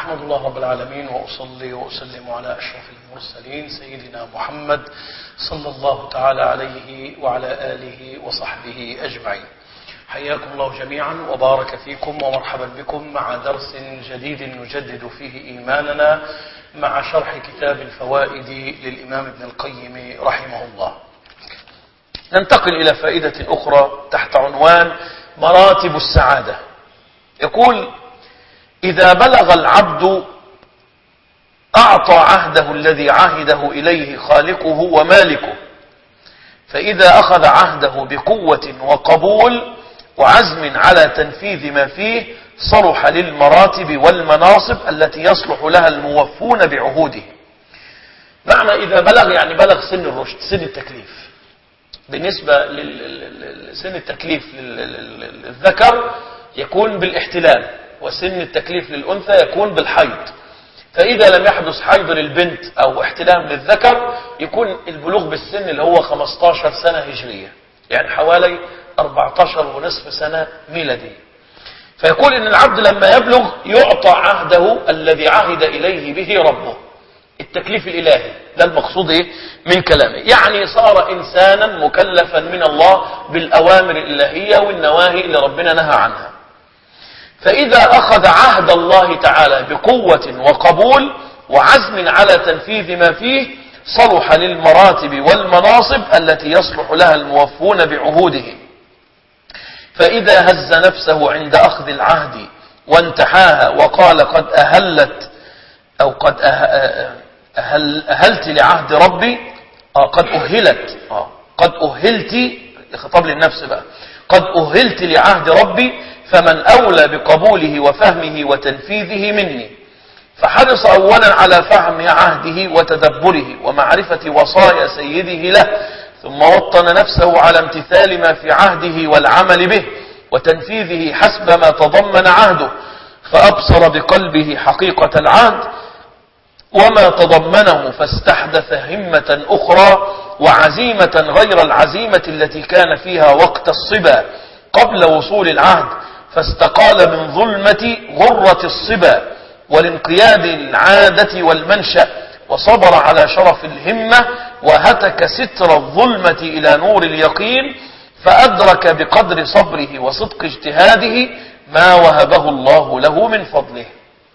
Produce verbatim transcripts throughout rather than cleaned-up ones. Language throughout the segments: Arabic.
أحمد الله رب العالمين وأصلي وأسلم على أشرف المرسلين سيدنا محمد صلى الله تعالى عليه وعلى آله وصحبه أجمعين. حياكم الله جميعا وبارك فيكم ومرحبا بكم مع درس جديد نجدد فيه إيماننا مع شرح كتاب الفوائد للإمام ابن القيم رحمه الله. ننتقل إلى فائدة أخرى تحت عنوان مراتب السعادة. يقول: إذا بلغ العبد أعطى عهده الذي عهده إليه خالقه ومالكه، فإذا أخذ عهده بقوة وقبول وعزم على تنفيذ ما فيه صلح للمراتب والمناصب التي يصلح لها الموفون بعهوده. معنى إذا بلغ يعني بلغ سن الرشد، سن التكليف. بالنسبة لسن التكليف للذكر يكون بالاحتلام، وسن التكليف للأنثى يكون بالحيض. فإذا لم يحدث حيض للبنت أو احتلام للذكر يكون البلوغ بالسن اللي هو خمسة عشر سنة هجرية، يعني حوالي أربعة عشر ونصف سنة ميلادية. فيقول إن العبد لما يبلغ يعطى عهده الذي عهد إليه به ربه، التكليف الإلهي. ده المقصود إيه من كلامه، يعني صار إنسانا مكلفا من الله بالأوامر الإلهية والنواهي اللي ربنا نهى عنها. فإذا أخذ عهد الله تعالى بقوة وقبول وعزم على تنفيذ ما فيه صلح للمراتب والمناصب التي يصلح لها الموفون بعهودهم. فإذا هز نفسه عند أخذ العهد وانتحاها وقال قد أهلت أو قد أهل أهلت لعهد ربي، آه قد أهلت آه قد أهلت خطاب للنفس بقى، قد أهلت لعهد ربي فمن أولى بقبوله وفهمه وتنفيذه مني. فحرص أولا على فهم عهده وتدبره ومعرفة وصايا سيده له، ثم وطن نفسه على امتثال ما في عهده والعمل به وتنفيذه حسب ما تضمن عهده، فأبصر بقلبه حقيقة العهد وما تضمنه، فاستحدث همة أخرى وعزيمة غير العزيمة التي كان فيها وقت الصبا قبل وصول العهد، فاستقال من ظلمة غرة الصبا والانقياد العادة والمنشأ، وصبر على شرف الهمة وهتك ستر الظلمة إلى نور اليقين، فأدرك بقدر صبره وصدق اجتهاده ما وهبه الله له من فضله.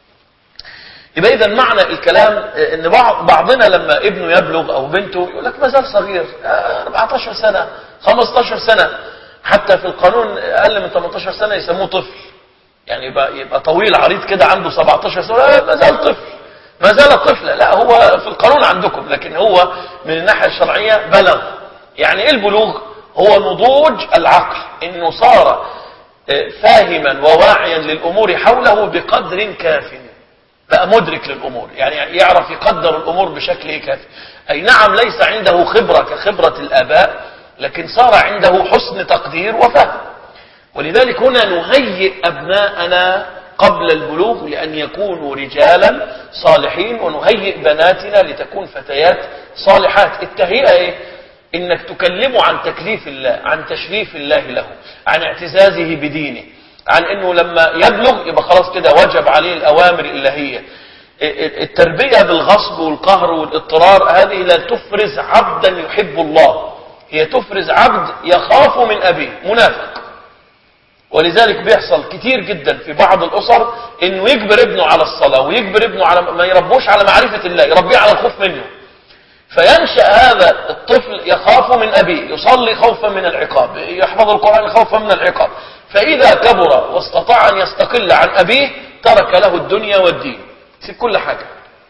يبقى إذا معنى الكلام ان بعضنا لما ابنه يبلغ او بنته يقول لك ما زال صغير، أربعة عشر سنة خمسة عشر سنة، حتى في القانون اقل من ثمانية عشر سنة يسموه طفل، يعني يبقى, يبقى طويل عريض كده عنده سبعة عشر سنة ما زال طفل، ما زال طفل. لا، هو في القانون عندكم، لكن هو من الناحية الشرعية بلغ. يعني ايه البلوغ؟ هو نضوج العقل، انه صار فاهما وواعيا للامور حوله بقدر كاف، بقى مدرك للأمور، يعني يعرف يقدر الأمور بشكل كافي. أي نعم ليس عنده خبرة كخبرة الآباء، لكن صار عنده حسن تقدير وفهم. ولذلك هنا نهيئ أبناءنا قبل البلوغ لأن يكونوا رجالا صالحين، ونهيئ بناتنا لتكون فتيات صالحات. التهيئة إيه؟ إنك تكلمه عن تكليف الله، عن تشريف الله له، عن اعتزازه بدينه، عن انه لما يبلغ يبقى خلاص كده وجب عليه الاوامر الالهيه. التربيه بالغصب والقهر والاضطرار هذه لا تفرز عبدا يحب الله، هي تفرز عبد يخاف من ابيه، منافق. ولذلك بيحصل كتير جدا في بعض الاسر انه يجبر ابنه على الصلاه ويجبر ابنه على ما يربوش على معرفه الله، يربيه على الخوف منه. فينشأ هذا الطفل يخاف من ابيه، يصلي خوفا من العقاب، يحفظ القرآن خوفا من العقاب. فإذا كبر واستطاع أن يستقل عن أبيه ترك له الدنيا والدين، في كل حاجة.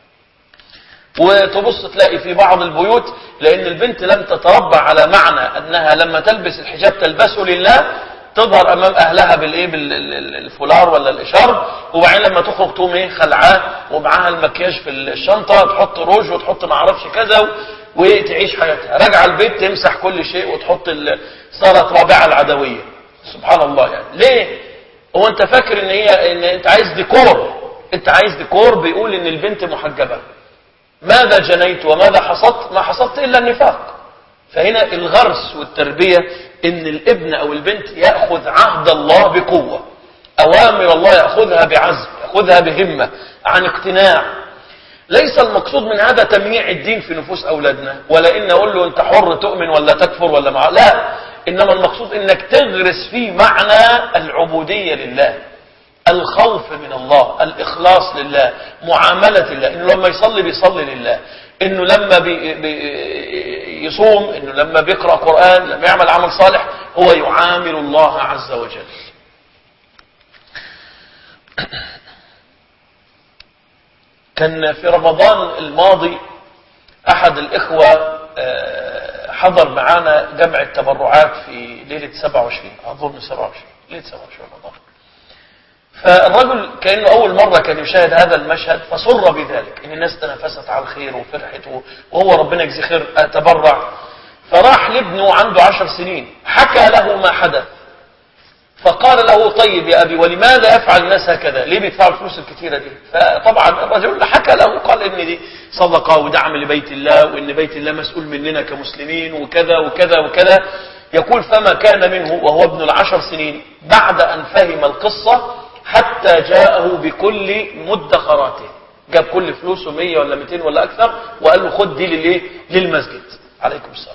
وتبص تلاقي في بعض البيوت لأن البنت لم تتربى على معنى أنها لما تلبس الحجاب تلبسه لله، تظهر أمام أهلها بالإيه بالفولار ولا الإشارب، وبعدين لما تخرج تقوم إيه خلعاه ومعاها المكياج في الشنطة، تحط روج وتحط معرفش كذا وتعيش حياتها. راجعة البيت تمسح كل شيء وتحط صارت رابعة العدوية. سبحان الله. يعني ليه؟ هو انت فاكر ان هي ان انت عايز ديكور، انت عايز ديكور بيقول ان البنت محجبة. ماذا جنيت وماذا حصدت؟ ما حصدت الا النفاق. فهنا الغرس والتربية ان الابن او البنت يأخذ عهد الله بقوة، اوامر الله يأخذها بعزم، خذها بهمة عن اقتناع. ليس المقصود من هذا تمييع الدين في نفوس أولادنا، ولا إن أقول له أنت حر تؤمن ولا تكفر ولا مع، لا، إنما المقصود إنك تغرس فيه معنى العبودية لله، الخوف من الله، الإخلاص لله، معاملة الله، إنه لما يصلي بيصلي لله، إنه لما بي بي يصوم، إنه لما بيقرأ قرآن، لما يعمل عمل صالح هو يعامل الله عز وجل. كان في رمضان الماضي أحد الإخوة حضر معنا جمع التبرعات في ليلة سبعة وعشرين، أظن سبعة وعشرين، ليلة سبعة وعشرين رمضان. فالرجل كأنه أول مرة كان يشاهد هذا المشهد، فسر بذلك إن الناس تنافست على الخير وفرحت، وهو ربنا يجزي خير تبرع. فراح لابنه عنده عشر سنين حكى له ما حدث، فقال له طيب يا أبي ولماذا يفعل الناس هكذا؟ ليه بيدفعوا الفلوس الكثيرة دي؟ فطبعا الرجل حكى له قال إن دي صدقة ودعم لبيت الله، وإن بيت الله مسؤول مننا كمسلمين وكذا وكذا وكذا. يقول فما كان منه وهو ابن العشر سنين بعد أن فهم القصة حتى جاءه بكل مدخراته، جاب كل فلوسه مية ولا مئتين ولا أكثر، وقال له خد دي للإيه؟ للمسجد. عليكم السلام.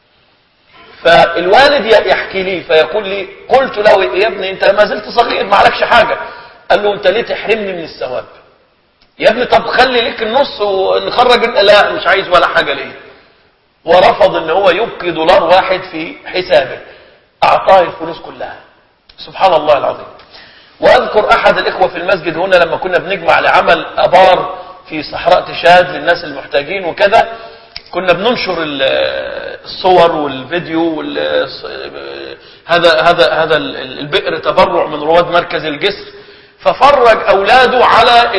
فالوالد يحكي لي فيقول لي قلت له يا ابني انت ما زلت صغير ما عليكش حاجة. قال له انت ليه تحرمني من الثواب يا ابني؟ طب خلي ليك النص ونخرج. لا مش عايز ولا حاجة ليه. ورفض ان هو يبقي دولار واحد في حسابه، اعطاه الفلوس كلها. سبحان الله العظيم. واذكر احد الاخوة في المسجد هنا لما كنا بنجمع لعمل ابار في صحراء تشاد للناس المحتاجين وكذا، كنا بننشر الصور والفيديو هذا هذا هذا البئر تبرع من رواد مركز الجسر، ففرج اولاده على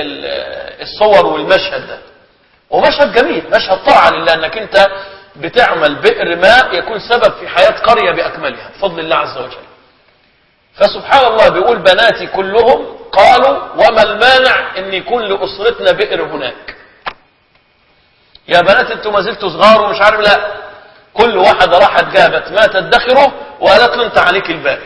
الصور والمشهد ده. ومشهد جميل، مشهد طاعة لله، انك انت بتعمل بئر ماء يكون سبب في حياة قرية باكملها بفضل الله عز وجل. فسبحان الله بيقول بناتي كلهم قالوا وما المانع ان يكون لاسرتنا بئر هناك. يا بنات انتوا ما زلتوا صغار ومش عارف، لا، كل واحدة راحت جابت ما تدخره وقالت له انت عليك الباقي،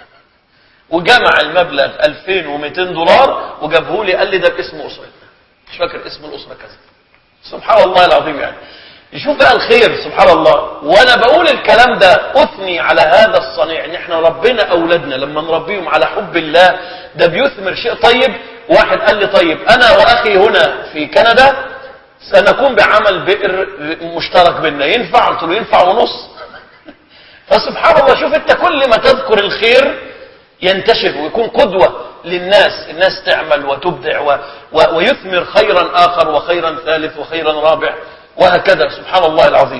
وجمع المبلغ ألفين ومئتين دولار وجابه لي، قال لي ده باسم اسرتنا، مش فاكر اسم الاسره كذا. سبحان الله العظيم. يعني يشوف بقى الخير سبحان الله. وانا بقول الكلام ده اثني على هذا الصنيع، ان احنا ربنا اولادنا لما نربيهم على حب الله ده بيثمر شيء طيب. واحد قال لي طيب انا واخي هنا في كندا سنقوم بعمل بئر مشترك بيننا، ينفع؟ قلت له ينفع ونص. فسبحان الله شوف انت كل ما تذكر الخير ينتشر ويكون قدوة للناس، الناس تعمل وتبدع و... و... ويثمر خيرا آخر وخيرا ثالث وخيرا رابع وهكذا. سبحان الله العظيم.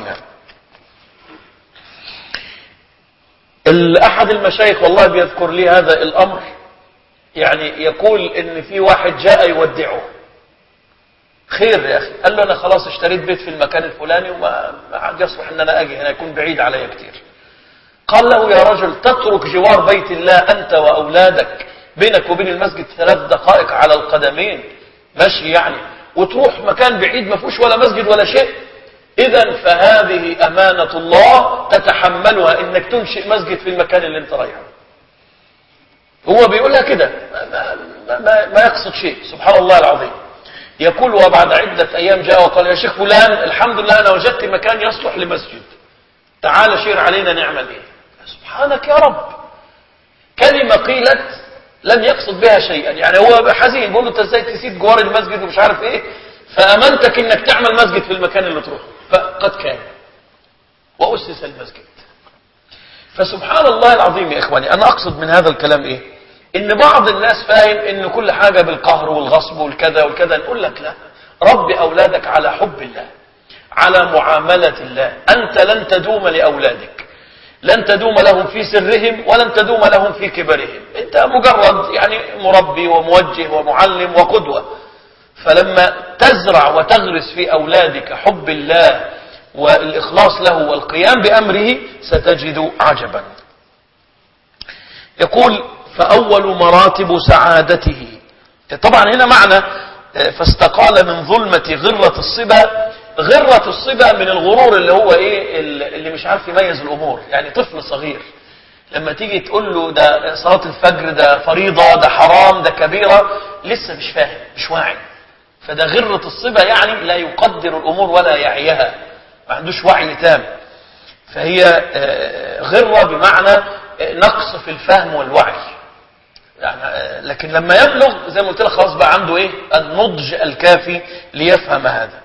أحد المشايخ والله بيذكر لي هذا الأمر، يعني يقول ان في واحد جاء يودعه، خير يا أخي، قال له أنا خلاص اشتريت بيت في المكان الفلاني وما عاد يصلح أن أنا أجي هنا، يكون بعيد علي كتير. قال له يا رجل تترك جوار بيت الله أنت وأولادك بينك وبين المسجد ثلاث دقائق على القدمين مشي يعني، وتروح مكان بعيد ما فيهوش ولا مسجد ولا شيء؟ إذا فهذه أمانة الله تتحملها إنك تنشئ مسجد في المكان اللي انت رايحه. هو بيقولها كده ما, ما, ما, ما يقصد شيء. سبحان الله العظيم. يقول وبعد عدة أيام جاء وقال يا شيخ فلان الحمد لله أنا وجدت مكان يصلح لمسجد، تعال شير علينا نعمل إيه. سبحانك يا رب. كلمة قيلت لم يقصد بها شيئا، يعني هو حزين بيقول له انت ازاي تسيب جوار المسجد ومش عارف ايه، فأمنتك انك تعمل مسجد في المكان اللي تروح، فقد كان وأسس المسجد. فسبحان الله العظيم يا إخواني. أنا أقصد من هذا الكلام إيه؟ إن بعض الناس فاهم إن كل حاجة بالقهر والغصب والكذا والكذا. نقول لك لا، ربي أولادك على حب الله، على معاملة الله. أنت لن تدوم لأولادك، لن تدوم لهم في سرهم ولن تدوم لهم في كبرهم. أنت مجرد يعني مربي وموجه ومعلم وقدوة. فلما تزرع وتغرس في أولادك حب الله والإخلاص له والقيام بأمره ستجد عجبا. يقول فأول مراتب سعادته. طبعا هنا معنى فاستقال من ظلمة غرة الصبا. غرة الصبا من الغرور اللي هو ايه، اللي مش عارف يميز الأمور، يعني طفل صغير لما تيجي تقول له ده صلاة الفجر ده فريضة ده حرام ده كبيرة لسه مش فاهم مش واعي. فده غرة الصبا يعني لا يقدر الأمور ولا يعيها، ما عندوش وعي تام. فهي غرة بمعنى نقص في الفهم والوعي يعني. لكن لما يبلغ زي ما قلت لك خلاص بقى عنده ايه النضج الكافي ليفهم هذا.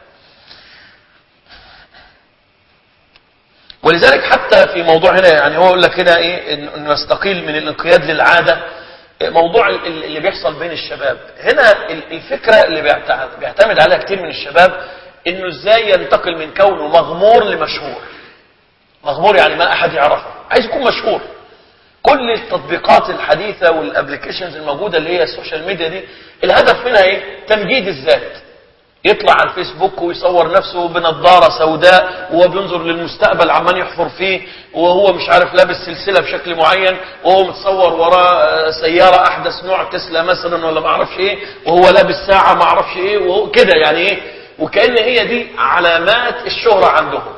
ولذلك حتى في موضوع هنا يعني هو يقول لك هنا ايه انه يستقيل من الانقياد للعاده. موضوع اللي بيحصل بين الشباب هنا الفكره اللي بيعتمد عليها كتير من الشباب انه ازاي ينتقل من كونه مغمور لمشهور. مغمور يعني ما احد يعرفه، عايز يكون مشهور. كل التطبيقات الحديثه والابلكيشنز الموجوده اللي هي السوشيال ميديا دي الهدف منها ايه؟ تمجيد الذات. يطلع على الفيسبوك ويصور نفسه بنظارة سوداء وهو بينظر للمستقبل عمال يحفر فيه، وهو مش عارف لابس سلسلة بشكل معين، وهو متصور وراه سيارة أحدث نوع تسلا مثلا ولا ما أعرفش إيه، وهو لابس ساعة ما أعرفش إيه وهو كده يعني إيه. وكأن هي دي علامات الشهرة عندهم.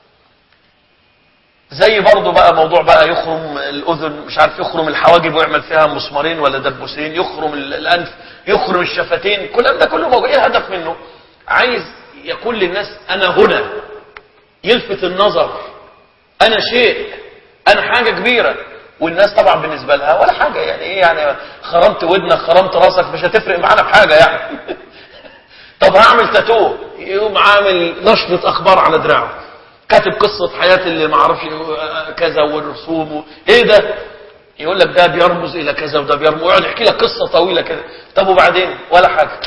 زي برضه بقى موضوع بقى يخرم الأذن مش عارف، يخرم الحواجب ويعمل فيها مسمارين ولا دبوسين، يخرم الأنف، يخرم الشفتين، الكلام ده كله موجود. إيه الهدف منه؟ عايز يقول للناس أنا هنا، يلفت النظر، أنا شيء، أنا حاجة كبيرة. والناس طبعا بالنسبة لها ولا حاجة يعني إيه يعني خرمت ودنك خرمت راسك مش هتفرق معانا بحاجة يعني. طب هعمل تاتو، يقوم عامل نشرة أخبار على دراعه كاتب قصة حياة اللي ما عرفش كذا والرسوم ايه ده، يقول لك ده بيرمز الى كذا وده بيرمز، ويقعد يحكي لك قصة طويلة كده. طب وبعدين ولا حاجة.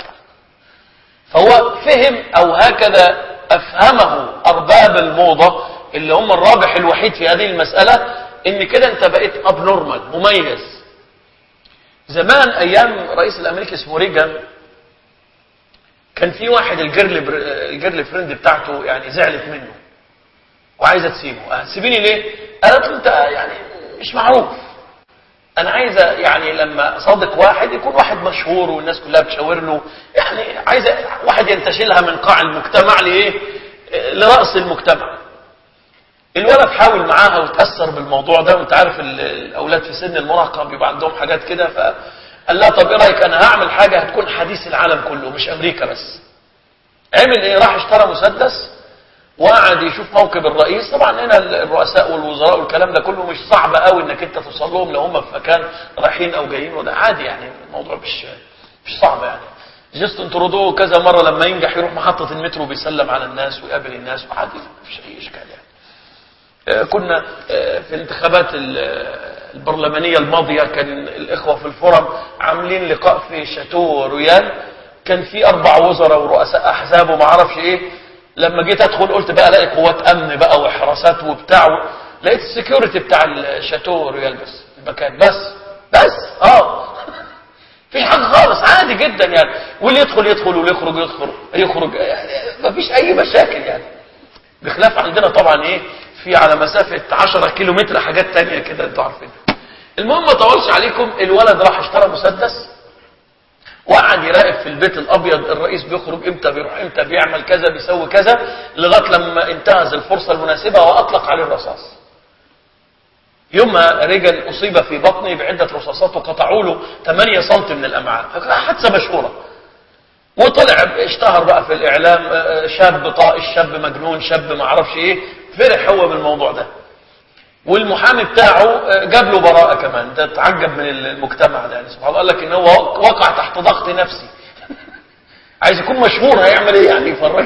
فهو فهم او هكذا افهمه ارباب الموضة اللي هم الرابح الوحيد في هذه المسألة، ان كده انت بقيت ابنورمال مميز. زمان ايام رئيس الامريكي اسمه ريجان كان في واحد الجيرل الجيرل فريند بتاعته يعني زعلت منه وعايزه تسيبه. سيبيني ليه؟ قالت له انت يعني مش معروف، انا عايزه يعني لما صادق واحد يكون واحد مشهور والناس كلها بتشاور له، يعني عايزه واحد ينتشلها من قاع المجتمع لايه؟ لراس المجتمع. الولد حاول معاها وتاثر بالموضوع ده، وانت عارف الاولاد في سن المراهقه بيبقى عندهم حاجات كده. فقال لها طب ايه رايك انا هعمل حاجه هتكون حديث العالم كله مش امريكا بس. عمل ايه؟ راح اشترى مسدس وقعد يشوف موكب الرئيس. طبعا هنا الرؤساء والوزراء والكلام ده كله مش صعب قوي انك انت توصل لهم لو هم في مكان رايحين او جايين، وده عادي يعني الموضوع مش مش صعب يعني. جاستن ترودو كذا مره لما ينجح يروح محطه المترو بيسلم على الناس ويقابل الناس وعادي مفيش اي اشكال يعني. كنا في الانتخابات البرلمانيه الماضيه كان الاخوه في الفورم عاملين لقاء في شاتو رويال، كان في اربع وزراء ورؤساء احزاب وما اعرفش ايه. لما جيت ادخل قلت بقى الاقي قوات امن بقى وحراسات وبتاع، لقيت السكيورتي بتاع الشاتو ريال بس المكان بس بس اه في حاجه خالص عادي جدا يعني. واللي يدخل يدخل واللي يخرج يدخل يخرج يعني مفيش اي مشاكل يعني. بخلاف عندنا طبعا ايه في على مسافه عشرة كيلو متر حاجات تانية كده انتوا عارفين. المهم ما طولش عليكم، الولد راح اشترى مسدس وقعد يراقب في البيت الابيض الرئيس بيخرج امتى بيروح امتى بيعمل كذا بيسوي كذا، لغايه لما انتهز الفرصه المناسبه واطلق عليه الرصاص. يوم ما ريجن اصيب في بطنه بعده رصاصات وقطعوا له ثمانية سنتي من الامعاء، حادثه مشهوره. وطلع اشتهر بقى في الاعلام شاب طائش شاب مجنون شاب ما اعرفش ايه، فرح هو بالموضوع ده. والمحامي بتاعه جاب له براءه كمان. ده تعجب من المجتمع ده يعني سبحان الله، قال لك ان هو وقع تحت ضغط نفسي. عايز يكون مشهور هيعمل ايه يعني يفرج.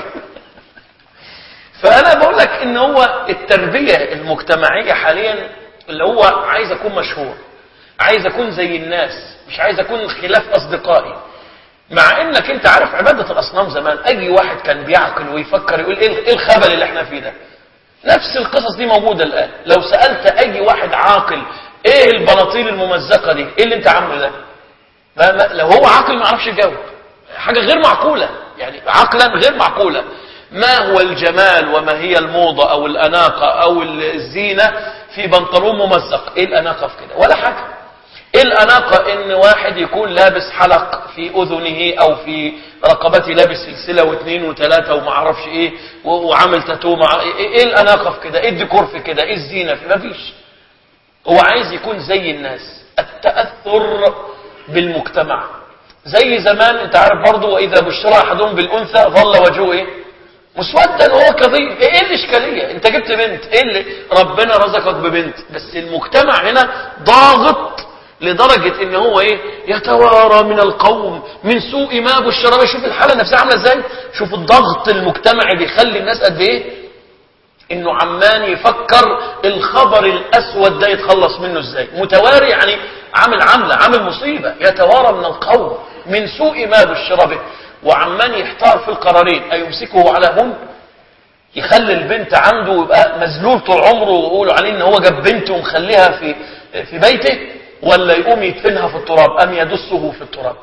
فانا بقول لك ان هو التربيه المجتمعيه حاليا اللي هو عايز اكون مشهور، عايز اكون زي الناس، مش عايز اكون خلاف اصدقائي. مع انك انت عارف عباده الاصنام زمان اي واحد كان بيعقل ويفكر يقول ايه الخبل اللي احنا فيه ده. نفس القصص دي موجودة الآن. لو سألت أي واحد عاقل إيه البناطيل الممزقة دي؟ إيه اللي أنت عامله ده؟ ما ما لو هو عاقل ما عرفش يجاوب. حاجة غير معقولة يعني عقلا غير معقولة. ما هو الجمال وما هي الموضة أو الأناقة أو الزينة في بنطلون ممزق؟ إيه الأناقة في كده؟ ولا حاجة. إيه الأناقة إن واحد يكون لابس حلق في أذنه أو في رقبته لابس سلسلة واثنين وثلاثة وما عرفش إيه وعامل تاتو مع إيه الأناقة في كده؟ إيه الديكور في كده؟ إيه الزينة في؟ ما فيش. هو عايز يكون زي الناس، التأثر بالمجتمع. زي زمان انت عارف برضه، وإذا بشر أحدهم بالأنثى ظل وجهه ايه؟ مسودا وهو كظيم. ايه الإشكالية؟ انت جبت بنت، ايه اللي ربنا رزقك ببنت، بس المجتمع هنا ضاغط لدرجة ان هو ايه؟ يتوارى من القوم من سوء ما بشر به. شوف الحالة النفسية عاملة ازاي، شوف الضغط المجتمعي بيخلي الناس قد ايه انه عمان يفكر الخبر الاسود ده يتخلص منه ازاي. متواري يعني عامل عملة، عامل مصيبة، يتوارى من القوم من سوء ما بشر به، وعمان يحتار في القرارين: ايمسكه على هون، يخلي البنت عنده يبقى مذلول طول عمره ويقولوا عليه ان هو جاب بنت ومخليها في في بيته، ولا يقوم يدفنها في التراب ام يدسه في التراب.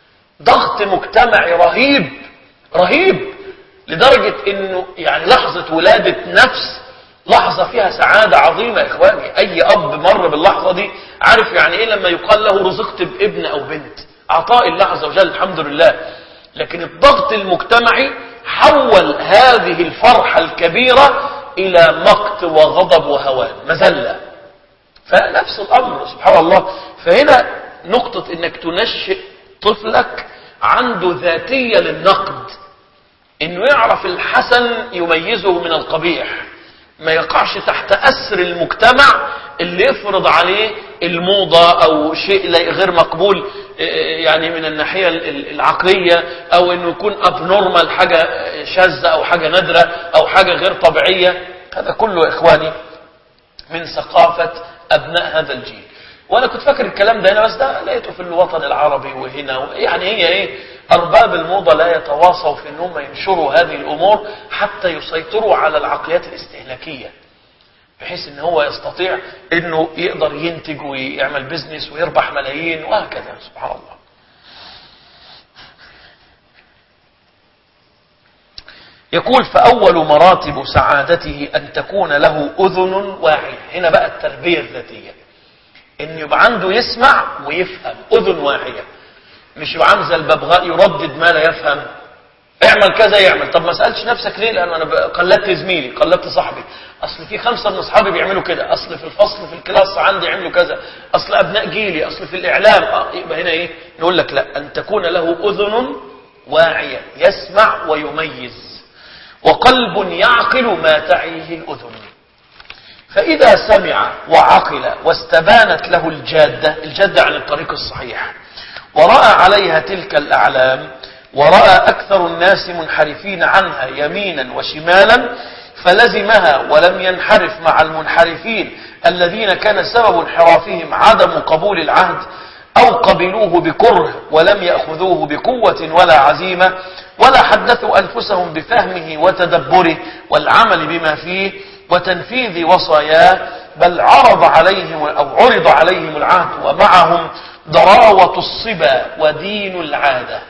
ضغط مجتمعي رهيب رهيب، لدرجة انه يعني لحظة ولادة نفس لحظة فيها سعادة عظيمة. يا اخواني، اي اب مر باللحظة دي عارف يعني ايه لما يقال له رزقت بابن او بنت. عطاء الله عز وجل الحمد لله، لكن الضغط المجتمعي حول هذه الفرحة الكبيرة الى مقت وغضب وهوان مذلة. فنفس الامر سبحان الله. فهنا نقطة انك تنشئ طفلك عنده ذاتية للنقد، انه يعرف الحسن يميزه من القبيح، ما يقعش تحت أسر المجتمع اللي يفرض عليه الموضة أو شيء غير مقبول يعني من الناحية العقلية، أو أنه يكون abnormal، حاجة شاذة أو حاجة نادرة أو حاجة غير طبيعية. هذا كله إخواني من ثقافة أبناء هذا الجيل. وأنا كنت فاكر الكلام ده هنا، بس ده لقيته في الوطن العربي وهنا. يعني هي إيه؟ أرباب الموضة لا يتواصوا في أنهم ينشروا هذه الأمور حتى يسيطروا على العقليات الاستهلاكية، بحيث أنه هو يستطيع أنه يقدر ينتج ويعمل بيزنس ويربح ملايين وهكذا. سبحان الله. يقول: فأول مراتب سعادته أن تكون له أذن واعية. هنا بقى التربية الذاتية، أن يبقى عنده يسمع ويفهم، أذن واعية، مش يبقى عامل زي الببغاء يردد ما لا يفهم. اعمل كذا يعمل. طب ما سألتش نفسك ليه؟ لأن أنا قلدت زميلي، قلدت صاحبي، أصل في خمسة من أصحابي بيعملوا كده، أصل في الفصل في الكلاس عندي يعملوا كذا، أصل أبناء جيلي، أصل في الإعلام. آه يبقى هنا إيه؟ نقول لك لا، أن تكون له أذن واعية يسمع ويميز، وقلب يعقل ما تعيه الأذن. فإذا سمع وعقل واستبانت له الجادة، الجادة عن الطريق الصحيح، ورأى عليها تلك الأعلام، ورأى أكثر الناس منحرفين عنها يمينا وشمالا، فلزمها ولم ينحرف مع المنحرفين الذين كان سبب انحرافهم عدم قبول العهد، أو قبلوه بكره ولم يأخذوه بقوة ولا عزيمة، ولا حدثوا أنفسهم بفهمه وتدبره والعمل بما فيه وتنفيذ وصاياه، بل عرض عليهم أو عرض عليهم العهد ومعهم ضراوة الصبا ودين العادة.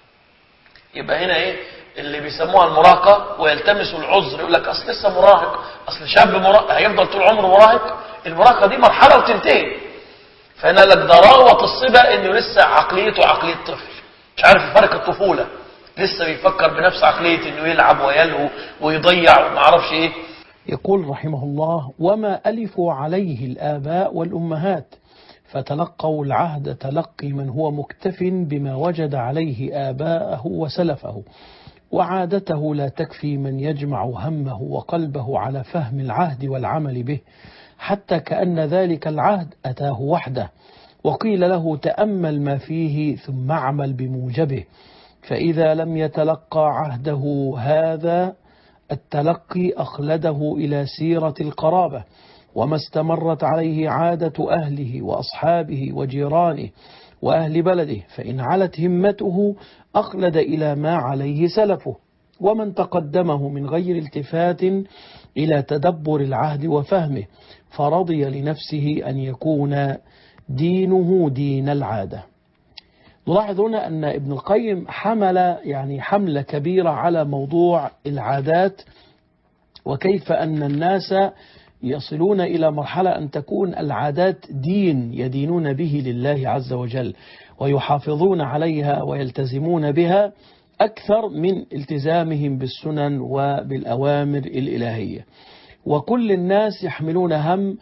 يبقى هنا ايه اللي بيسموها المراهقة، ويلتمسوا العذر، يقول لك اصل لسه مراهق، اصل شاب مراهق هيفضل طول عمره مراهق. المراهقة دي مرحلة وتنتهي. فهنا لك ضراوة الصبا، انه لسه عقليته عقلية طفل، مش عارف يفرق الطفولة، لسه بيفكر بنفس عقلية انه يلعب ويلهو ويضيع وما عرفش ايه. يقول رحمه الله: وما ألفوا عليه الآباء والأمهات، فتلقوا العهد تلقي من هو مكتف بما وجد عليه آباءه وسلفه، وعادته لا تكفي من يجمع همه وقلبه على فهم العهد والعمل به، حتى كأن ذلك العهد أتاه وحده، وقيل له تأمل ما فيه ثم اعمل بموجبه، فإذا لم يتلقى عهده هذا التلقي أخلده إلى سيرة القرابة، وما استمرت عليه عادة أهله وأصحابه وجيرانه وأهل بلده، فإن علت همته أخلد إلى ما عليه سلفه، ومن تقدمه من غير التفات إلى تدبر العهد وفهمه، فرضي لنفسه أن يكون دينه دين العادة. نلاحظ هنا أن ابن القيم حمل يعني حملة كبيرة على موضوع العادات، وكيف أن الناس يصلون إلى مرحلة أن تكون العادات دين يدينون به لله عز وجل، ويحافظون عليها ويلتزمون بها أكثر من التزامهم بالسنن وبالأوامر الإلهية. وكل الناس يحملون هم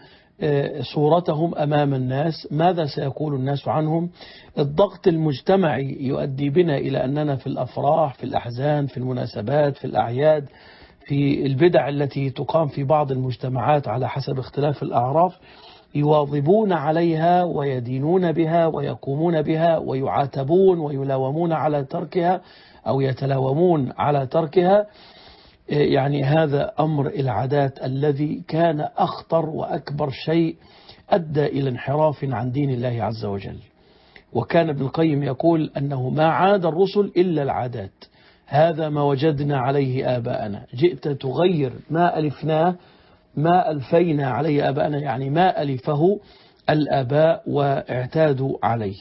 صورتهم أمام الناس، ماذا سيقول الناس عنهم. الضغط المجتمعي يؤدي بنا إلى أننا في الأفراح، في الأحزان، في المناسبات، في الأعياد، في البدع التي تقام في بعض المجتمعات على حسب اختلاف الأعراف، يواظبون عليها ويدينون بها ويقومون بها ويعاتبون ويلاومون على تركها أو يتلاومون على تركها. يعني هذا أمر العادات الذي كان أخطر وأكبر شيء أدى إلى انحراف عن دين الله عز وجل. وكان ابن القيم يقول أنه ما عاد الرسل إلا العادات، هذا ما وجدنا عليه آباءنا. جئت تغير ما ألفناه، ما ألفينا عليه آباءنا، يعني ما ألفه الآباء واعتادوا عليه.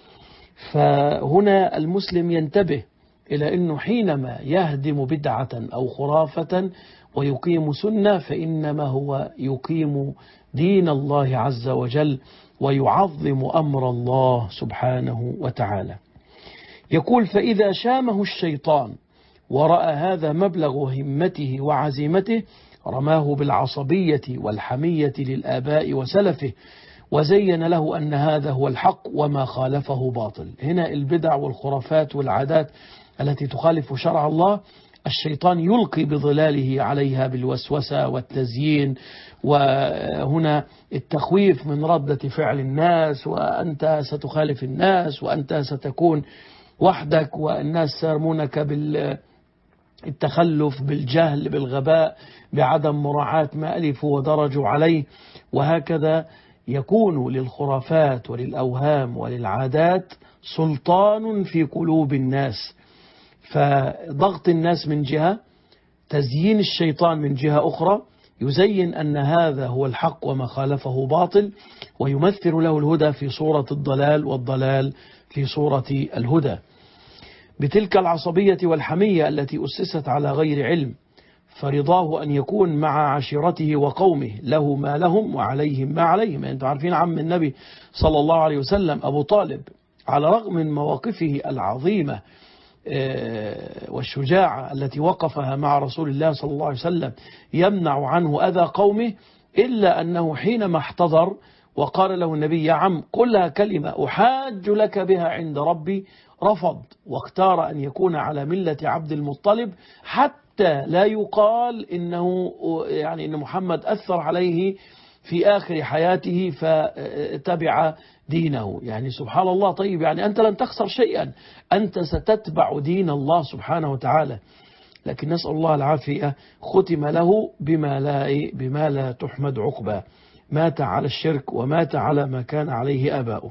فهنا المسلم ينتبه إلى أنه حينما يهدم بدعة أو خرافة ويقيم سنة فإنما هو يقيم دين الله عز وجل ويعظم أمر الله سبحانه وتعالى. يقول: فإذا شامه الشيطان ورأى هذا مبلغ همته وعزيمته رماه بالعصبية والحمية للآباء وسلفه وزين له أن هذا هو الحق وما خالفه باطل. هنا البدع والخرافات والعادات التي تخالف شرع الله الشيطان يلقي بظلاله عليها بالوسوسة والتزيين، وهنا التخويف من ردة فعل الناس، وأنت ستخالف الناس وأنت ستكون وحدك والناس سيرمونك بالتخلف، بالجهل، بالغباء، بعدم مراعاة ما ألفوا ودرجوا عليه. وهكذا يكون للخرافات وللأوهام وللعادات سلطان في قلوب الناس، فضغط الناس من جهة، تزيين الشيطان من جهة أخرى، يزين أن هذا هو الحق وما خالفه باطل، ويمثل له الهدى في صورة الضلال والضلال في صورة الهدى. بتلك العصبية والحمية التي أسست على غير علم، فرضاه أن يكون مع عشيرته وقومه، له ما لهم وعليهم ما عليهم. يعني أنتم عارفين عم النبي صلى الله عليه وسلم أبو طالب، على رغم من مواقفه العظيمة والشجاعة التي وقفها مع رسول الله صلى الله عليه وسلم يمنع عنه أذى قومه، إلا أنه حينما احتضر وقال له النبي: يا عم قلها كلمة أحاج لك بها عند ربي، رفض واختار أن يكون على ملة عبد المطلب حتى لا يقال إنه يعني إن محمد أثر عليه في آخر حياته فتبع دينه. يعني سبحان الله. طيب يعني أنت لن تخسر شيئا، أنت ستتبع دين الله سبحانه وتعالى، لكن نسأل الله العافية ختم له بما لا, بما لا تحمد عقباه، مات على الشرك ومات على ما كان عليه آباؤه،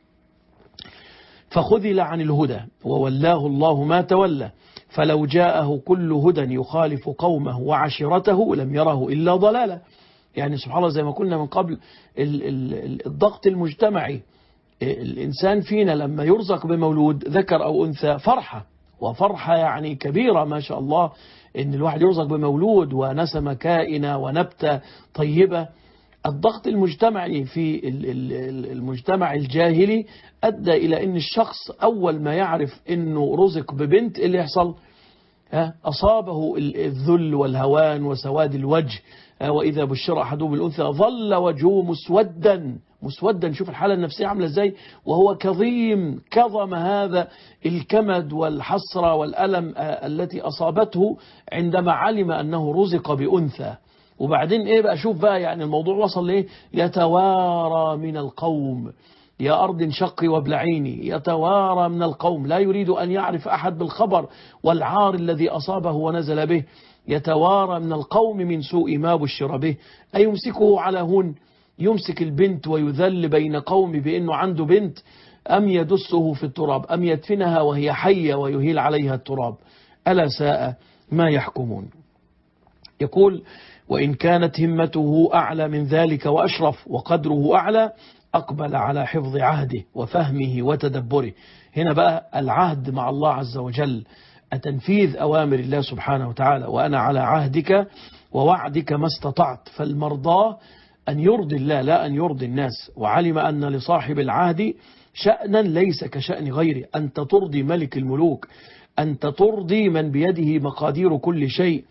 فخذل عن الهدى وولاه الله ما تولى، فلو جاءه كل هدى يخالف قومه وعشيرته لم يره إلا ضلالا. يعني سبحان الله زي ما قلنا من قبل، الضغط المجتمعي، الإنسان فينا لما يرزق بمولود ذكر أو أنثى فرحة، وفرحة يعني كبيرة ما شاء الله، إن الواحد يرزق بمولود ونسمة كائنة ونبتة طيبة. الضغط المجتمعي في المجتمع الجاهلي أدى إلى أن الشخص أول ما يعرف أنه رزق ببنت اللي يحصل أصابه الذل والهوان وسواد الوجه، وإذا بشر أحدهم بالأنثى ظل وجهه مسودا مسودا. شوف الحالة النفسية عاملة ازاي، وهو كظيم، كظم هذا الكمد والحسرة والألم التي أصابته عندما علم أنه رزق بأنثى. وبعدين ايه بقى، شوف بقى يعني الموضوع وصل ليه، يتوارى من القوم، يا أرض انشقي وابلعيني، يتوارى من القوم، لا يريد أن يعرف أحد بالخبر والعار الذي أصابه ونزل به، يتوارى من القوم من سوء ما بشر به. أيمسكه على هون، يمسك البنت ويذل بين قوم بأنه عنده بنت، أم يدسه في التراب، أم يدفنها وهي حية ويهيل عليها التراب، ألا ساء ما يحكمون. يقول: وإن كانت همته أعلى من ذلك وأشرف وقدره أعلى أقبل على حفظ عهده وفهمه وتدبره. هنا بقى العهد مع الله عز وجل، تنفيذ أوامر الله سبحانه وتعالى، وأنا على عهدك ووعدك ما استطعت. فالمرضى أن يرضي الله لا أن يرضي الناس، وعلم أن لصاحب العهد شأنا ليس كشأن غيره، أنت ترضي ملك الملوك، أنت ترضي من بيده مقادير كل شيء.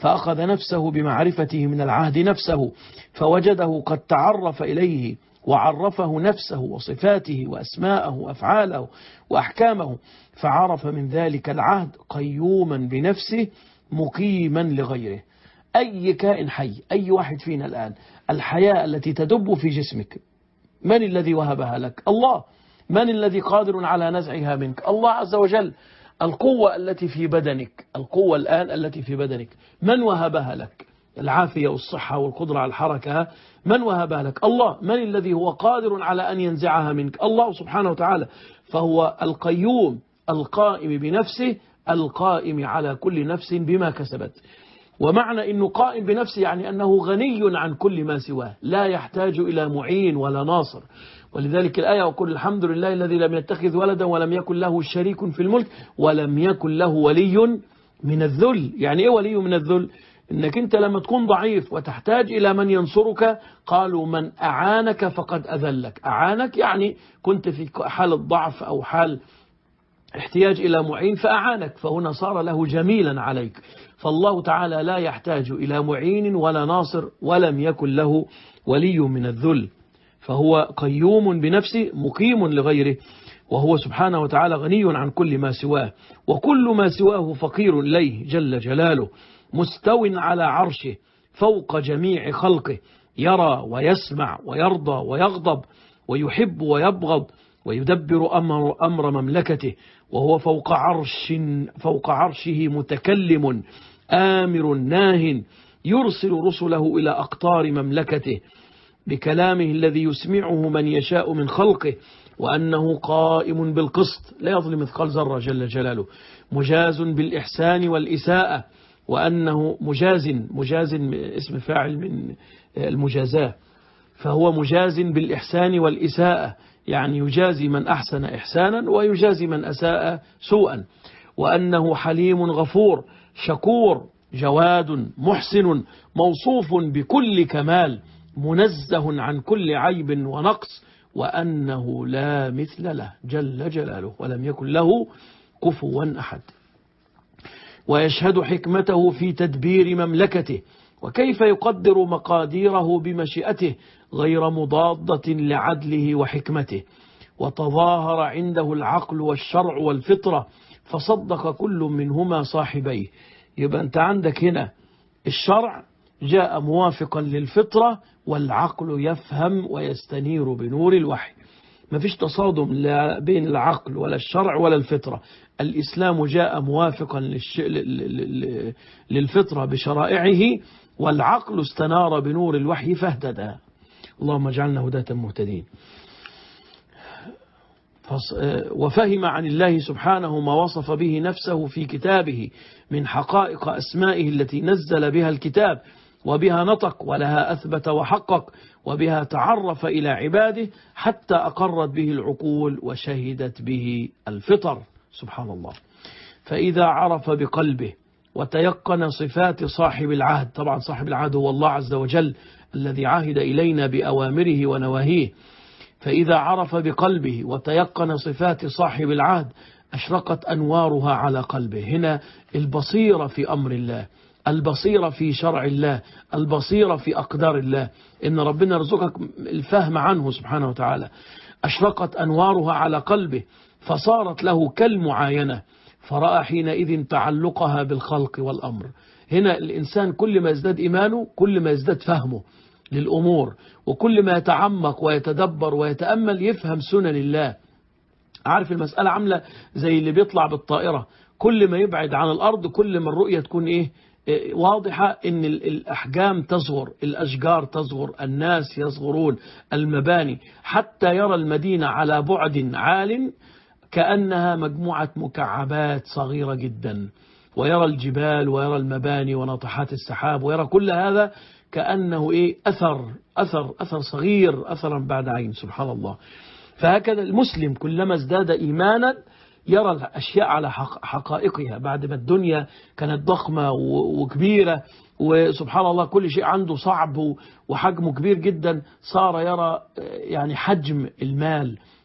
فأخذ نفسه بمعرفته من العهد نفسه، فوجده قد تعرف إليه وعرفه نفسه وصفاته وأسماءه وأفعاله وأحكامه، فعرف من ذلك العهد قيوما بنفسه مقيما لغيره. أي كائن حي، أي واحد فينا الآن، الحياة التي تدب في جسمك من الذي وهبها لك؟ الله. من الذي قادر على نزعها منك؟ الله عز وجل. القوة التي في بدنك، القوة الآن التي في بدنك من وهبها لك؟ العافية والصحة والقدرة على الحركة من وهبها لك؟ الله. من الذي هو قادر على أن ينزعها منك؟ الله سبحانه وتعالى. فهو القيوم القائم بنفسه القائم على كل نفس بما كسبت. ومعنى أنه قائم بنفسه يعني أنه غني عن كل ما سواه، لا يحتاج إلى معين ولا ناصر. ولذلك الآية: وقل الحمد لله الذي لم يتخذ ولدا ولم يكن له شريك في الملك ولم يكن له ولي من الذل. يعني إيه ولي من الذل؟ إنك أنت لما تكون ضعيف وتحتاج إلى من ينصرك، قالوا من أعانك فقد أذلك. أعانك يعني كنت في حال الضعف أو حال احتياج إلى معين فأعانك، فهنا صار له جميلا عليك. فالله تعالى لا يحتاج إلى معين ولا ناصر ولم يكن له ولي من الذل، فهو قيوم بنفسه مقيم لغيره، وهو سبحانه وتعالى غني عن كل ما سواه، وكل ما سواه فقير إليه جل جلاله، مستو على عرشه فوق جميع خلقه، يرى ويسمع ويرضى ويغضب ويحب ويبغض ويدبر أمر, أمر مملكته، وهو فوق عرش فوق عرشه متكلم آمر ناه، يرسل رسله إلى أقطار مملكته بكلامه الذي يسمعه من يشاء من خلقه، وأنه قائم بالقسط لا يظلم مثقال ذرة جل جلاله، مجاز بالإحسان والإساءة، وأنه مجاز مجاز اسم فاعل من المجازاة، فهو مجاز بالإحسان والإساءة، يعني يجازي من أحسن إحسانا ويجازي من أساء سوءا، وأنه حليم غفور شكور جواد محسن موصوف بكل كمال منزه عن كل عيب ونقص، وأنه لا مثل له جل جلاله ولم يكن له كفوا أحد. ويشهد حكمته في تدبير مملكته، وكيف يقدر مقاديره بمشيئته غير مضادة لعدله وحكمته، وتظاهر عنده العقل والشرع والفطرة فصدق كل منهما صاحبيه. يبقى أنت عندك هنا الشرع جاء موافقا للفطرة، والعقل يفهم ويستنير بنور الوحي. ما فيش تصادم لا بين العقل ولا الشرع ولا الفطرة. الإسلام جاء موافقا للش... للفطرة بشرائعه، والعقل استنار بنور الوحي فاهتدى. اللهم اجعلنا هداة مهتدين. وفهم عن الله سبحانه ما وصف به نفسه في كتابه من حقائق أسمائه التي نزل بها الكتاب، وبها نطق ولها أثبت وحقق، وبها تعرف إلى عباده حتى أقرت به العقول وشهدت به الفطر. سبحان الله. فإذا عرف بقلبه وتيقن صفات صاحب العهد، طبعا صاحب العهد هو الله عز وجل الذي عهد إلينا بأوامره ونواهيه، فإذا عرف بقلبه وتيقن صفات صاحب العهد أشرقت أنوارها على قلبه. هنا البصيرة في أمر الله، البصيرة في شرع الله، البصيرة في أقدار الله، إن ربنا يرزقك الفهم عنه سبحانه وتعالى. أشرقت أنوارها على قلبه فصارت له كالمعاينة، فرأى حينئذ تعلقها بالخلق والأمر. هنا الإنسان كل ما يزداد إيمانه كل ما يزداد فهمه للأمور، وكل ما يتعمق ويتدبر ويتأمل يفهم سنن الله. عارف المسألة عاملة زي اللي بيطلع بالطائرة، كل ما يبعد عن الأرض كل ما الرؤية تكون إيه واضحة، إن الأحجام تصغر، الأشجار تصغر، الناس يصغرون، المباني، حتى يرى المدينة على بعد عال كأنها مجموعة مكعبات صغيرة جدا، ويرى الجبال ويرى المباني وناطحات السحاب، ويرى كل هذا كأنه إيه أثر أثر أثر صغير، أثرا بعد عين. سبحان الله. فهكذا المسلم كلما ازداد إيمانا يرى الأشياء على حقائقها، بعد ما الدنيا كانت ضخمة وكبيرة وسبحان الله كل شيء عنده صعب وحجمه كبير جدا، صار يرى يعني حجم المال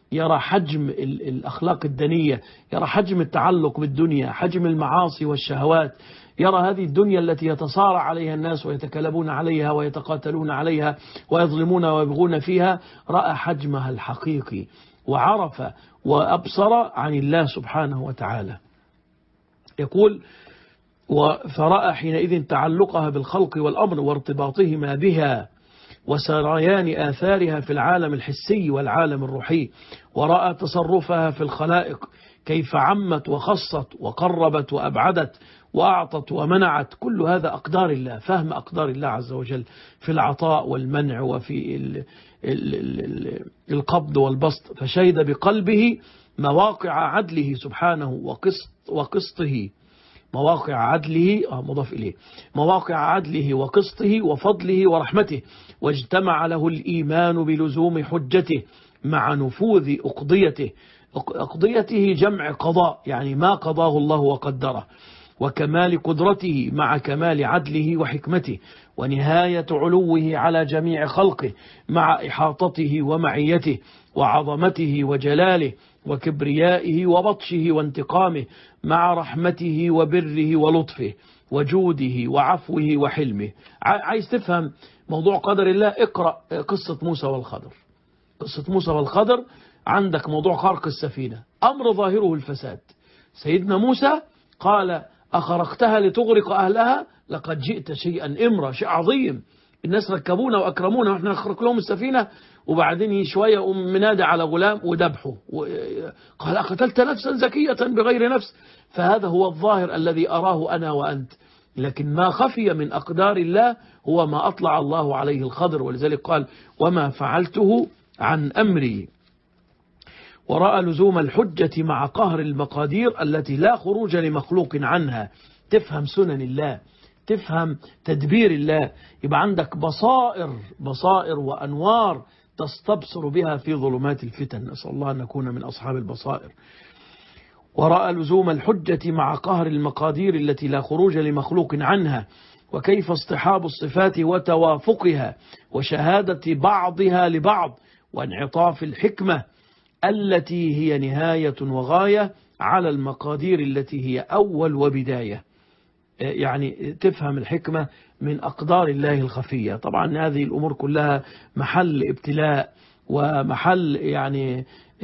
يرى حجم الأخلاق الدنية، يرى حجم التعلق بالدنيا، حجم المعاصي والشهوات، يرى هذه الدنيا التي يتصارع عليها الناس ويتكلبون عليها ويتقاتلون عليها ويظلمون ويبغون فيها، رأى حجمها الحقيقي وعرف وأبصر عن الله سبحانه وتعالى. يقول: فرأى حينئذ تعلقها بالخلق والأمر وارتباطهما بها وسريان آثارها في العالم الحسي والعالم الروحي، ورأى تصرفها في الخلائق كيف عمت وخصت وقربت وأبعدت وأعطت ومنعت. كل هذا أقدار الله، فهم أقدار الله عز وجل في العطاء والمنع وفي ال ال ال القبض والبسط. فشهد بقلبه مواقع عدله سبحانه وقسط وقسطه مواقع عدله آه مضاف إليه مواقع عدله وقسطه وفضله ورحمته، واجتمع له الإيمان بلزوم حجته مع نفوذ أقضيته. أقضيته جمع قضاء، يعني ما قضاه الله وقدره، وكمال قدرته مع كمال عدله وحكمته، ونهاية علوه على جميع خلقه مع إحاطته ومعيته وعظمته وجلاله وكبريائه وبطشه وانتقامه مع رحمته وبره ولطفه وجوده وعفوه وحلمه. عايز تفهم موضوع قدر الله؟ اقرأ قصة موسى والخضر. قصة موسى والخضر عندك موضوع خرق السفينة، أمر ظاهره الفساد. سيدنا موسى قال: أخرقتها لتغرق أهلها؟ لقد جئت شيئا إمرا، شيء عظيم. الناس ركبونا وأكرمونا وإحنا نخرق لهم السفينة، وبعدين شوية أم منادى على غلام وذبحه، قال: أقتلت نفسا زكية بغير نفس. فهذا هو الظاهر الذي أراه أنا وأنت، لكن ما خفي من أقدار الله هو ما أطلع الله عليه الخضر، ولذلك قال: وما فعلته عن أمري. ورأى لزوم الحجة مع قهر المقادير التي لا خروج لمخلوق عنها. تفهم سنن الله، تفهم تدبير الله، يبقى عندك بصائر بصائر وأنوار تستبصر بها في ظلمات الفتن. نسأل الله أن نكون من أصحاب البصائر. ورأى لزوم الحجة مع قهر المقادير التي لا خروج لمخلوق عنها، وكيف اصطحاب الصفات وتوافقها وشهادة بعضها لبعض، وانعطاف الحكمة التي هي نهاية وغاية على المقادير التي هي أول وبداية. يعني تفهم الحكمة من أقدار الله الخفية. طبعا هذه الأمور كلها محل ابتلاء ومحل يعني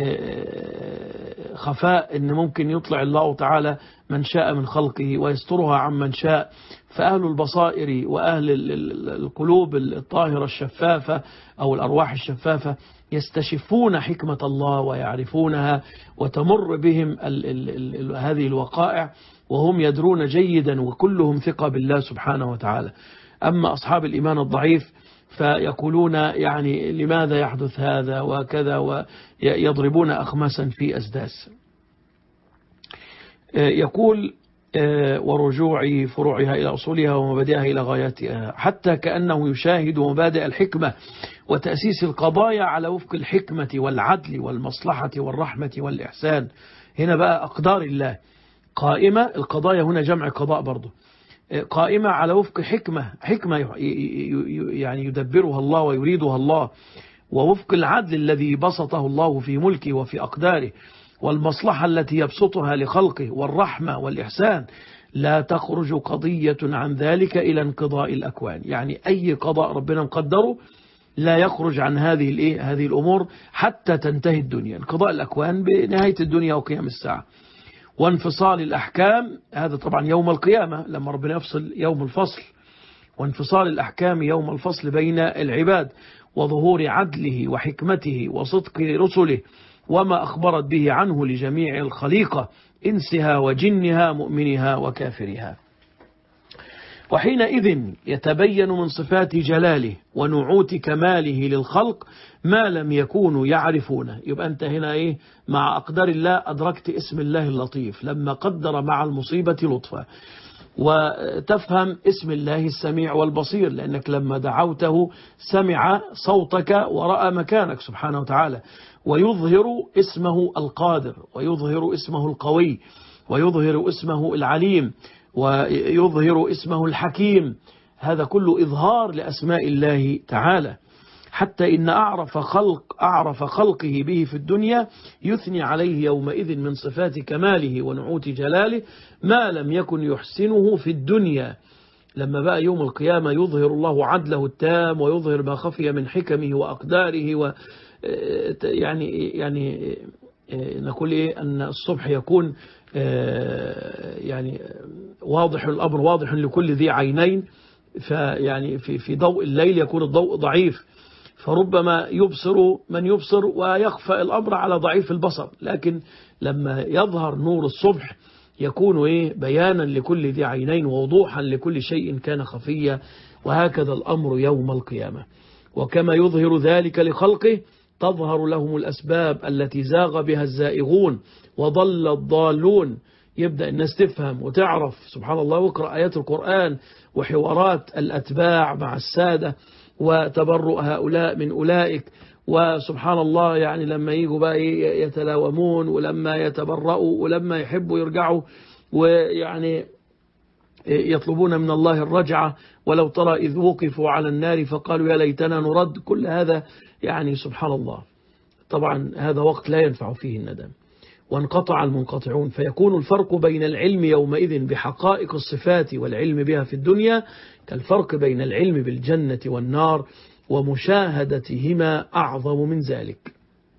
خفاء، إن ممكن يطلع الله تعالى من شاء من خلقه ويسترها عن من شاء. فأهل البصائر وأهل القلوب الطاهرة الشفافة أو الأرواح الشفافة يستشفون حكمة الله ويعرفونها، وتمر بهم ال ال ال هذه الوقائع وهم يدرون جيدا وكلهم ثقة بالله سبحانه وتعالى. أما أصحاب الإيمان الضعيف فيقولون يعني لماذا يحدث هذا وكذا، ويضربون أخماسا في أسداس. يقول: ورجوع فروعها إلى أصولها ومبادئها إلى غاياتها، حتى كأنه يشاهد مبادئ الحكمة وتأسيس القضايا على وفق الحكمة والعدل والمصلحة والرحمة والإحسان. هنا بقى أقدار الله قائمة، القضايا هنا جمع قضاء برضه، قائمة على وفق حكمة حكمة يعني يدبرها الله ويريدها الله، ووفق العدل الذي بسطه الله في ملكه وفي أقداره، والمصلحة التي يبسطها لخلقه، والرحمة والإحسان. لا تخرج قضية عن ذلك إلى انقضاء الأكوان. يعني أي قضاء ربنا مقدره لا يخرج عن هذه الإيه هذه الأمور حتى تنتهي الدنيا. انقضاء الأكوان بنهاية الدنيا وقيام الساعة. وانفصال الأحكام، هذا طبعا يوم القيامة لما ربنا يفصل يوم الفصل، وانفصال الأحكام يوم الفصل بين العباد، وظهور عدله وحكمته وصدق رسله وما أخبرت به عنه لجميع الخليقة، إنسها وجنها مؤمنها وكافرها. وحينئذ يتبين من صفات جلاله ونعوت كماله للخلق ما لم يكونوا يعرفونه. يبقى أنت هنا إيه مع أقدار الله أدركت اسم الله اللطيف لما قدر مع المصيبة لطفا، وتفهم اسم الله السميع والبصير لأنك لما دعوته سمع صوتك ورأى مكانك سبحانه وتعالى. ويظهر اسمه القادر، ويظهر اسمه القوي، ويظهر اسمه العليم، ويظهر اسمه الحكيم. هذا كله إظهار لأسماء الله تعالى. حتى إن أعرف خلق أعرف خلقه به في الدنيا يثني عليه يومئذ من صفات كماله ونعوت جلاله ما لم يكن يحسنه في الدنيا. لما بقى يوم القيامة يظهر الله عدله التام ويظهر ما خفي من حكمه وأقداره و يعني يعني نقول إيه أن الصبح يكون يعني واضح الأمر واضح لكل ذي عينين، فيعني في في ضوء الليل يكون الضوء ضعيف، فربما يبصر من يبصر ويخفى الأمر على ضعيف البصر، لكن لما يظهر نور الصبح يكون إيه بيانا لكل ذي عينين ووضوحا لكل شيء كان خفيا. وهكذا الأمر يوم القيامة. وكما يظهر ذلك لخلقه تظهر لهم الأسباب التي زاغ بها الزائغون وضل الضالون. يبدأ الناس تفهم وتعرف سبحان الله، واقرأ آيات القرآن وحوارات الأتباع مع السادة وتبرؤ هؤلاء من أولئك، وسبحان الله يعني لما يجوا بقى يتلاومون ولما يتبرؤوا ولما يحبوا يرجعوا ويعني يطلبون من الله الرجعة، ولو ترى إذ وقفوا على النار فقالوا يا ليتنا نرد. كل هذا يعني سبحان الله طبعا هذا وقت لا ينفع فيه الندم، وانقطع المنقطعون. فيكون الفرق بين العلم يومئذ بحقائق الصفات والعلم بها في الدنيا كالفرق بين العلم بالجنة والنار ومشاهدتهما أعظم من ذلك.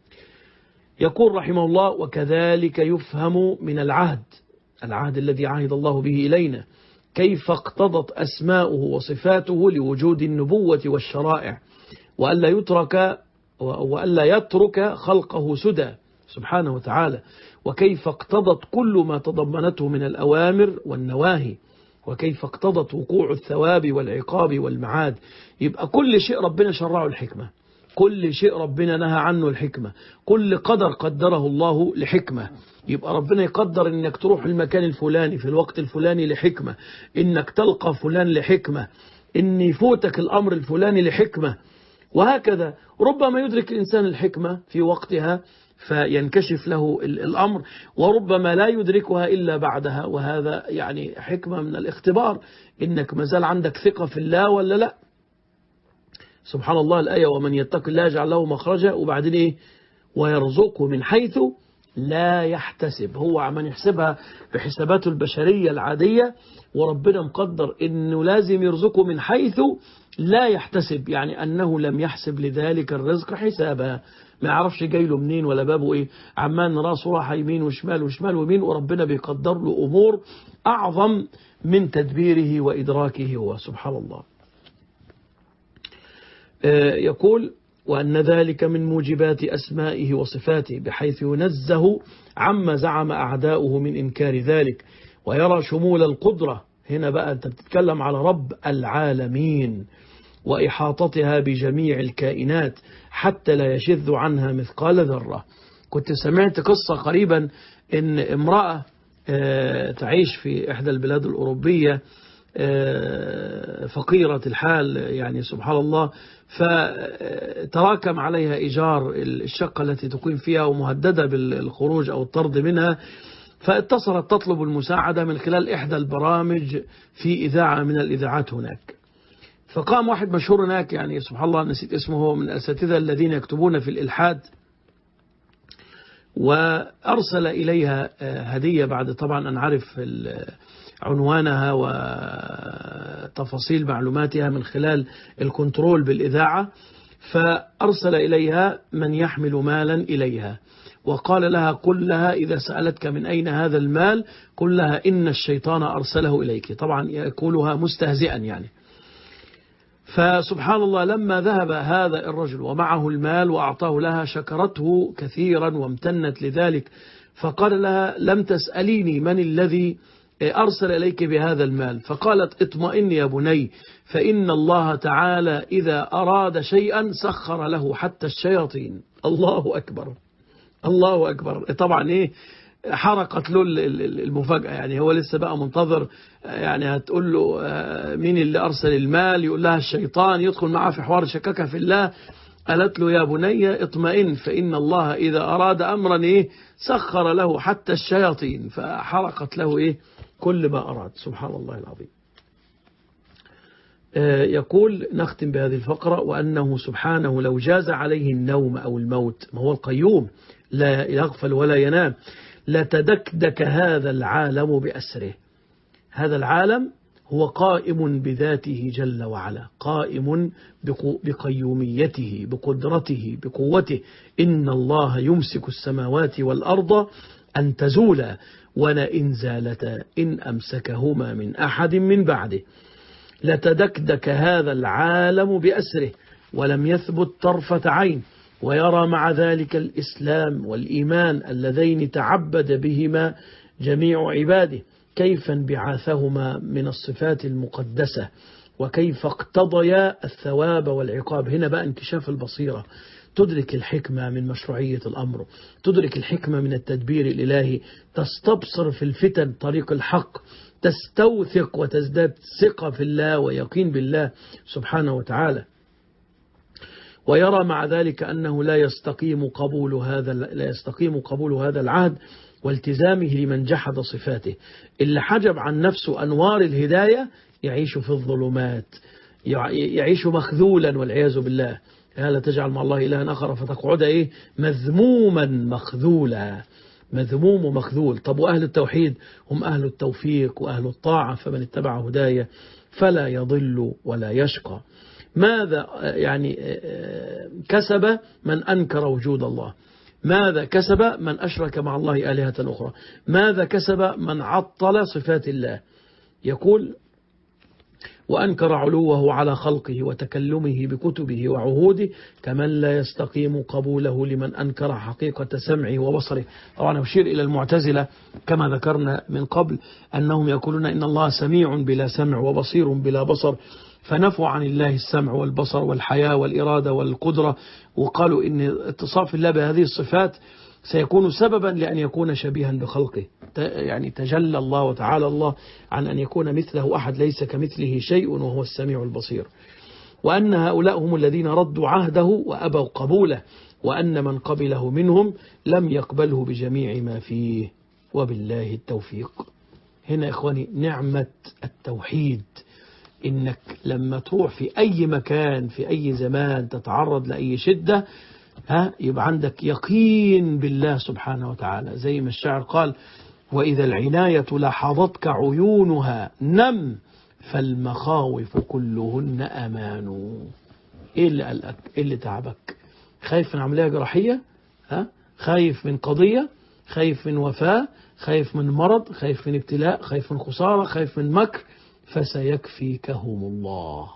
يقول رحمه الله وكذلك يفهم من العهد العهد الذي عهد الله به إلينا كيف اقتضت أسماؤه وصفاته لوجود النبوة والشرائع، وألا يترك وألا يترك خلقه سدى سبحانه وتعالى، وكيف اقتضت كل ما تضمنته من الأوامر والنواهي، وكيف اقتضت وقوع الثواب والعقاب والمعاد. يبقى كل شيء ربنا شرعه الحكمة، كل شيء ربنا نهى عنه الحكمة، كل قدر قدره الله لحكمة. يبقى ربنا يقدر انك تروح المكان الفلاني في الوقت الفلاني لحكمة، انك تلقى فلان لحكمة، ان يفوتك الامر الفلاني لحكمة، وهكذا. ربما يدرك الإنسان الحكمة في وقتها فينكشف له الأمر، وربما لا يدركها إلا بعدها، وهذا يعني حكمة من الاختبار، إنك مازال عندك ثقة في الله ولا لا. سبحان الله الآية ومن يتق الله يجعل له مخرجا، وبعدين إيه ويرزقه من حيث لا يحتسب. هو عمن يحسبها بحساباته البشرية العادية، وربنا مقدر إنه لازم يرزقه من حيث لا يحتسب، يعني أنه لم يحسب لذلك الرزق حسابا، ما يعرفش جاي له منين ولا بابه إيه، عمان راسه راح يمين وشمال وشمال ويمين، وربنا بيقدر له أمور أعظم من تدبيره وإدراكه هو سبحان الله. يقول وأن ذلك من موجبات أسمائه وصفاته بحيث ينزه عما زعم أعداؤه من إنكار ذلك، ويرى شمول القدرة. هنا بقى أنت بتتكلم على رب العالمين وإحاطتها بجميع الكائنات حتى لا يشذ عنها مثقال ذرة. كنت سمعت قصة قريبا إن امرأة تعيش في إحدى البلاد الأوروبية فقيرة الحال يعني سبحان الله، فتراكم عليها إيجار الشقة التي تقيم فيها ومهددة بالخروج أو الطرد منها، فاتصلت تطلب المساعدة من خلال إحدى البرامج في إذاعة من الإذاعات هناك. فقام واحد مشهور هناك يعني سبحان الله نسيت اسمه، هو من الأساتذة الذين يكتبون في الإلحاد، وأرسل إليها هدية بعد طبعا أن عرف عنوانها وتفاصيل معلوماتها من خلال الكنترول بالإذاعة، فأرسل إليها من يحمل مالا إليها، وقال لها قل لها إذا سألتك من أين هذا المال قل لها إن الشيطان أرسله إليك. طبعا يقولها مستهزئا يعني. فسبحان الله لما ذهب هذا الرجل ومعه المال وأعطاه لها شكرته كثيرا وامتنت لذلك، فقال لها لم تسأليني من الذي أرسل إليك بهذا المال، فقالت اطمئن يا بني فإن الله تعالى إذا أراد شيئا سخر له حتى الشياطين. الله أكبر الله أكبر. طبعا إيه حرقت له المفاجأة، يعني هو لسه بقى منتظر، يعني هتقول له مين اللي أرسل المال، يقول لها الشيطان، يدخل معاه في حوار شكاكة في الله. قالت له يا بني اطمئن فإن الله إذا أراد أمرا إيه سخر له حتى الشياطين، فحرقت له إيه كل ما أراد. سبحان الله العظيم. يقول نختم بهذه الفقرة: وأنه سبحانه لو جاز عليه النوم أو الموت، ما هو القيوم لا يغفل ولا ينام، لتدكدك هذا العالم بأسره. هذا العالم هو قائم بذاته جل وعلا، قائم بقيوميته بقدرته بقوته. إن الله يمسك السماوات والأرض أن تزولا ولئن زالتا إن أمسكهما من أحد من بعده. لتدكدك هذا العالم بأسره ولم يثبت طرفة عين، ويرى مع ذلك الإسلام والإيمان اللذين تعبد بهما جميع عباده كيف انبعاثهما من الصفات المقدسة، وكيف اقتضيا الثواب والعقاب. هنا بقى انكشاف البصيرة، تدرك الحكمة من مشروعية الأمر، تدرك الحكمة من التدبير الإلهي، تستبصر في الفتن طريق الحق، تستوثق وتزداد ثقة في الله ويقين بالله سبحانه وتعالى. ويرى مع ذلك أنه لا يستقيم قبول هذا لا يستقيم قبول هذا العهد والتزامه لمن جحد صفاته. اللي حجب عن نفسه أنوار الهداية يعيش في الظلمات، يعيش مخذولا والعياذ بالله. لا تجعل مع الله إلها آخر فتقعد إيه مذموما مخذولا، مذموم ومخذول. طب وأهل التوحيد هم أهل التوفيق وأهل الطاعة، فمن اتبع هدايا فلا يضل ولا يشقى. ماذا يعني كسب من أنكر وجود الله؟ ماذا كسب من أشرك مع الله آلهة أخرى؟ ماذا كسب من عطل صفات الله؟ يقول: وأنكر علوه على خلقه وتكلمه بكتبه وعهوده كمن لا يستقيم قبوله لمن أنكر حقيقة سمعه وبصره. طبعا أشير إلى المعتزلة كما ذكرنا من قبل أنهم يقولون إن الله سميع بلا سمع وبصير بلا بصر، فنفوا عن الله السمع والبصر والحياة والإرادة والقدرة، وقالوا إن اتصاف الله بهذه الصفات سيكون سببا لأن يكون شبيها بخلقه، يعني تجلى الله وتعالى الله عن أن يكون مثله أحد، ليس كمثله شيء وهو السميع البصير. وأن هؤلاء هم الذين ردوا عهده وأبوا قبوله، وأن من قبله منهم لم يقبله بجميع ما فيه، وبالله التوفيق. هنا إخواني نعمة التوحيد، إنك لما تروح في أي مكان في أي زمان تتعرض لأي شدة ها يبقى عندك يقين بالله سبحانه وتعالى، زي ما الشاعر قال: وإذا العناية لاحظتك عيونها نم فالمخاوف كلهن أمان. إيه اللي قلقك؟ إيه اللي تعبك؟ خايف من عملية جراحية؟ ها؟ خايف من قضية؟ خايف من وفاة؟ خايف من مرض؟ خايف من ابتلاء؟ خايف من خسارة؟ خايف من مكر؟ فسيكفيكهم الله،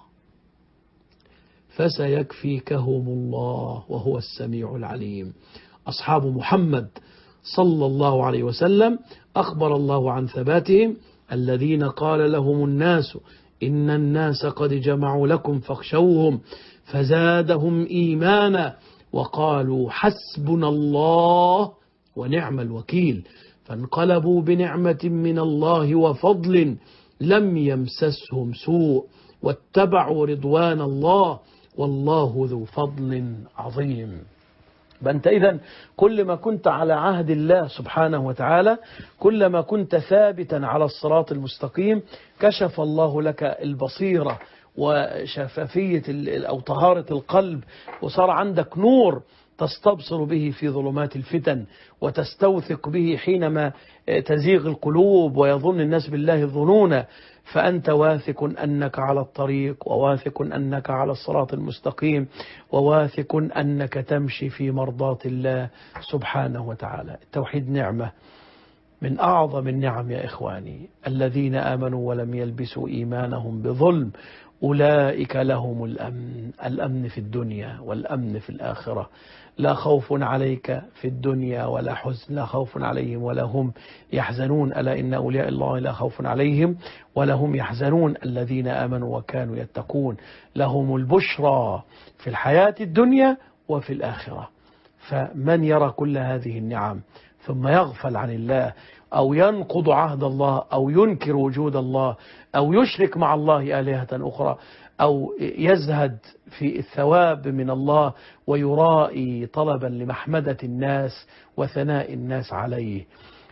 فسيكفيكهم الله وهو السميع العليم. أصحاب محمد صلى الله عليه وسلم أخبر الله عن ثباتهم: الذين قال لهم الناس إن الناس قد جمعوا لكم فاخشوهم فزادهم إيمانا وقالوا حسبنا الله ونعم الوكيل، فانقلبوا بنعمة من الله وفضل لم يمسسهم سوء واتبعوا رضوان الله والله ذو فضل عظيم. فأنت إذن كل ما كنت على عهد الله سبحانه وتعالى، كل ما كنت ثابتا على الصراط المستقيم، كشف الله لك البصيرة وشفافية أو طهارة القلب، وصار عندك نور تستبصر به في ظلمات الفتن، وتستوثق به حينما تزيغ القلوب ويظن الناس بالله الظنون. فأنت واثق أنك على الطريق، وواثق أنك على الصراط المستقيم، وواثق أنك تمشي في مرضاة الله سبحانه وتعالى. التوحيد نعمة من أعظم النعم يا إخواني. الذين آمنوا ولم يلبسوا إيمانهم بظلم أولئك لهم الأمن، الأمن في الدنيا والأمن في الآخرة. لا خوف عليك في الدنيا ولا حزن، لا خوف عليهم ولا هم يحزنون. ألا إن أولياء الله لا خوف عليهم ولا هم يحزنون الذين آمنوا وكانوا يتقون، لهم البشرى في الحياة الدنيا وفي الآخرة. فمن يرى كل هذه النعم ثم يغفل عن الله أو ينقض عهد الله أو ينكر وجود الله أو يشرك مع الله آلهة أخرى أو يزهد في الثواب من الله ويرائي طلبا لمحمدة الناس وثناء الناس عليه،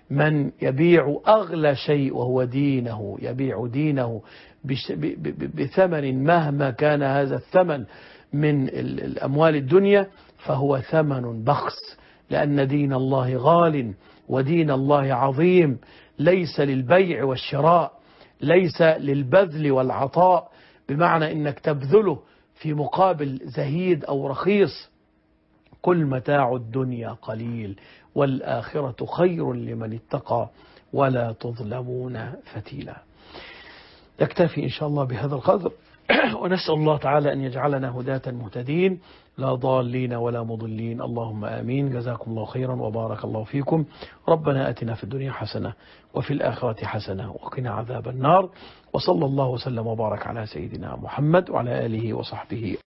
من يبيع أغلى شيء وهو دينه، يبيع دينه بثمن مهما كان هذا الثمن من الأموال الدنيا، فهو ثمن بخس، لأن دين الله غال ودين الله عظيم، ليس للبيع والشراء، ليس للبذل والعطاء، بمعنى إنك تبذله في مقابل زهيد أو رخيص. كل متاع الدنيا قليل والآخرة خير لمن اتقى ولا تظلمون فتيلا. نكتفي إن شاء الله بهذا القدر، ونسأل الله تعالى أن يجعلنا هداة مهتدين لا ضالين ولا مضلين، اللهم آمين. جزاكم الله خيرا وبارك الله فيكم. ربنا أتنا في الدنيا حسنة وفي الآخرة حسنة وقنا عذاب النار، وصلى الله وسلم وبارك على سيدنا محمد وعلى آله وصحبه.